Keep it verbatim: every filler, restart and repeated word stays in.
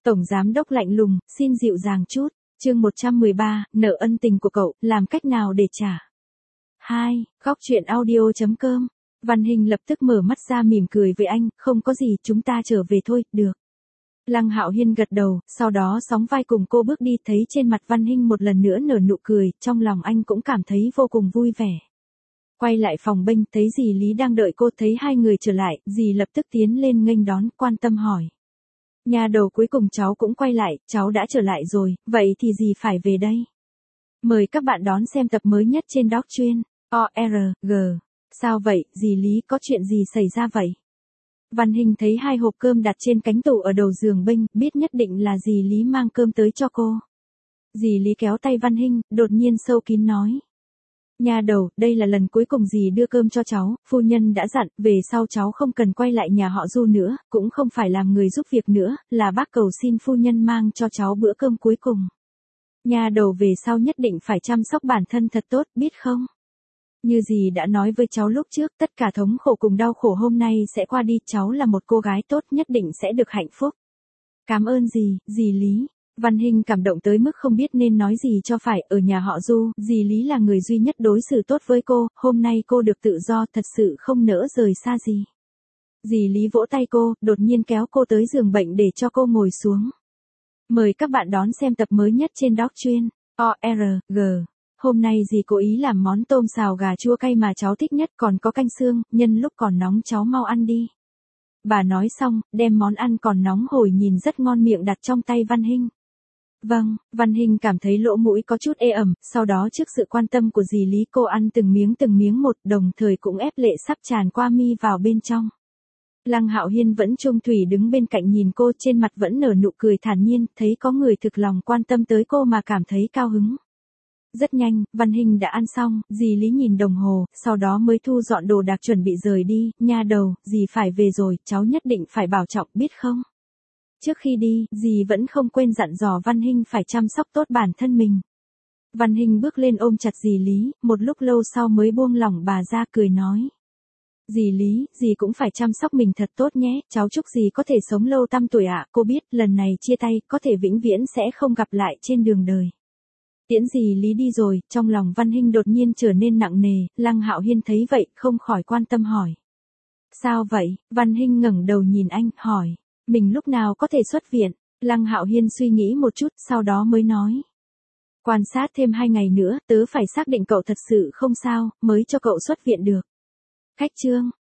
Tổng giám đốc lạnh lùng, xin dịu dàng chút. Chương một trăm mười ba, nợ ân tình của cậu, làm cách nào để trả? hai. Góc truyện audio chấm com. Văn Hình lập tức mở mắt ra mỉm cười với anh, không có gì, chúng ta trở về thôi, được. Lăng Hạo Hiên gật đầu, sau đó sóng vai cùng cô bước đi, thấy trên mặt Văn Hinh một lần nữa nở nụ cười, trong lòng anh cũng cảm thấy vô cùng vui vẻ. Quay lại phòng bênh, thấy dì Lý đang đợi cô, thấy hai người trở lại, dì lập tức tiến lên nghênh đón, quan tâm hỏi. Nhà đầu cuối cùng cháu cũng quay lại, cháu đã trở lại rồi, vậy thì dì phải về đây. Mời các bạn đón xem tập mới nhất trên Doc Chuyên, o rờ giê. Sao vậy, dì Lý, có chuyện gì xảy ra vậy? Văn Hình thấy hai hộp cơm đặt trên cánh tủ ở đầu giường bênh, biết nhất định là dì Lý mang cơm tới cho cô. Dì Lý kéo tay Văn Hình, đột nhiên sâu kín nói. Nhà đầu, đây là lần cuối cùng dì đưa cơm cho cháu, phu nhân đã dặn, về sau cháu không cần quay lại nhà họ Du nữa, cũng không phải làm người giúp việc nữa, là bác cầu xin phu nhân mang cho cháu bữa cơm cuối cùng. Nhà đầu về sau nhất định phải chăm sóc bản thân thật tốt, biết không? Như dì đã nói với cháu lúc trước, tất cả thống khổ cùng đau khổ hôm nay sẽ qua đi, cháu là một cô gái tốt, nhất định sẽ được hạnh phúc. Cảm ơn dì, dì Lý. Văn Hình cảm động tới mức không biết nên nói gì cho phải, ở nhà họ Du, dì Lý là người duy nhất đối xử tốt với cô, hôm nay cô được tự do, thật sự không nỡ rời xa dì. Dì Lý vỗ tay cô, đột nhiên kéo cô tới giường bệnh để cho cô ngồi xuống. Mời các bạn đón xem tập mới nhất trên Doc Chuyên, o rờ giê. Hôm nay dì cố ý làm món tôm xào gà chua cay mà cháu thích nhất, còn có canh xương, nhân lúc còn nóng cháu mau ăn đi. Bà nói xong, đem món ăn còn nóng hổi nhìn rất ngon miệng đặt trong tay Văn Hình. Vâng, Văn Hình cảm thấy lỗ mũi có chút ê ẩm, sau đó trước sự quan tâm của dì Lý cô ăn từng miếng từng miếng một, đồng thời cũng ép lệ sắp tràn qua mi vào bên trong. Lăng Hạo Hiên vẫn trung thủy đứng bên cạnh nhìn cô, trên mặt vẫn nở nụ cười thản nhiên, thấy có người thực lòng quan tâm tới cô mà cảm thấy cao hứng. Rất nhanh, Văn Hình đã ăn xong, dì Lý nhìn đồng hồ, sau đó mới thu dọn đồ đạc chuẩn bị rời đi, nha đầu, dì phải về rồi, cháu nhất định phải bảo trọng, biết không? Trước khi đi, dì vẫn không quên dặn dò Văn Hình phải chăm sóc tốt bản thân mình. Văn Hình bước lên ôm chặt dì Lý, một lúc lâu sau mới buông lỏng bà ra cười nói. Dì Lý, dì cũng phải chăm sóc mình thật tốt nhé, cháu chúc dì có thể sống lâu trăm tuổi ạ, cô biết, lần này chia tay, có thể vĩnh viễn sẽ không gặp lại trên đường đời. Tiễn dì Lý đi rồi, trong lòng Văn Hình đột nhiên trở nên nặng nề, Lăng Hạo Hiên thấy vậy, không khỏi quan tâm hỏi. Sao vậy? Văn Hình ngẩng đầu nhìn anh, hỏi. Mình lúc nào có thể xuất viện? Lăng Hạo Hiên suy nghĩ một chút, sau đó mới nói. Quan sát thêm hai ngày nữa, tớ phải xác định cậu thật sự không sao, mới cho cậu xuất viện được. Khách trương,